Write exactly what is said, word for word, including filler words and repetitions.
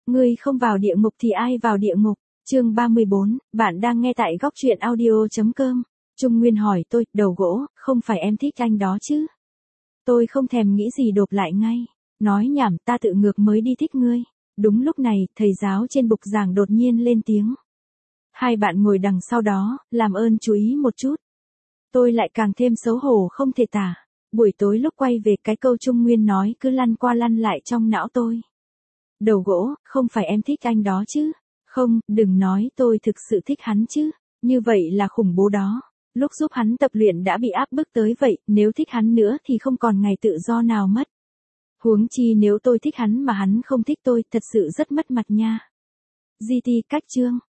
Ngươi không vào địa ngục thì ai vào địa ngục? Chương ba mươi bốn, bạn đang nghe tại góc truyện audio chấm com. Trung Nguyên hỏi tôi, đầu gỗ, không phải em thích anh đó chứ? Tôi không thèm nghĩ gì đột lại ngay. Nói nhảm, ta tự ngược mới đi thích ngươi. Đúng lúc này, thầy giáo trên bục giảng đột nhiên lên tiếng. Hai bạn ngồi đằng sau đó, làm ơn chú ý một chút. Tôi lại càng thêm xấu hổ không thể tả. Buổi tối lúc quay về, cái câu Trung Nguyên nói cứ lăn qua lăn lại trong não tôi. Đầu gỗ, không phải em thích anh đó chứ? Không, đừng nói tôi thực sự thích hắn chứ. Như vậy là khủng bố đó. Lúc giúp hắn tập luyện đã bị áp bức tới vậy, nếu thích hắn nữa thì không còn ngày tự do nào mất. Huống chi nếu tôi thích hắn mà hắn không thích tôi, thật sự rất mất mặt nha. giê tê cách chương.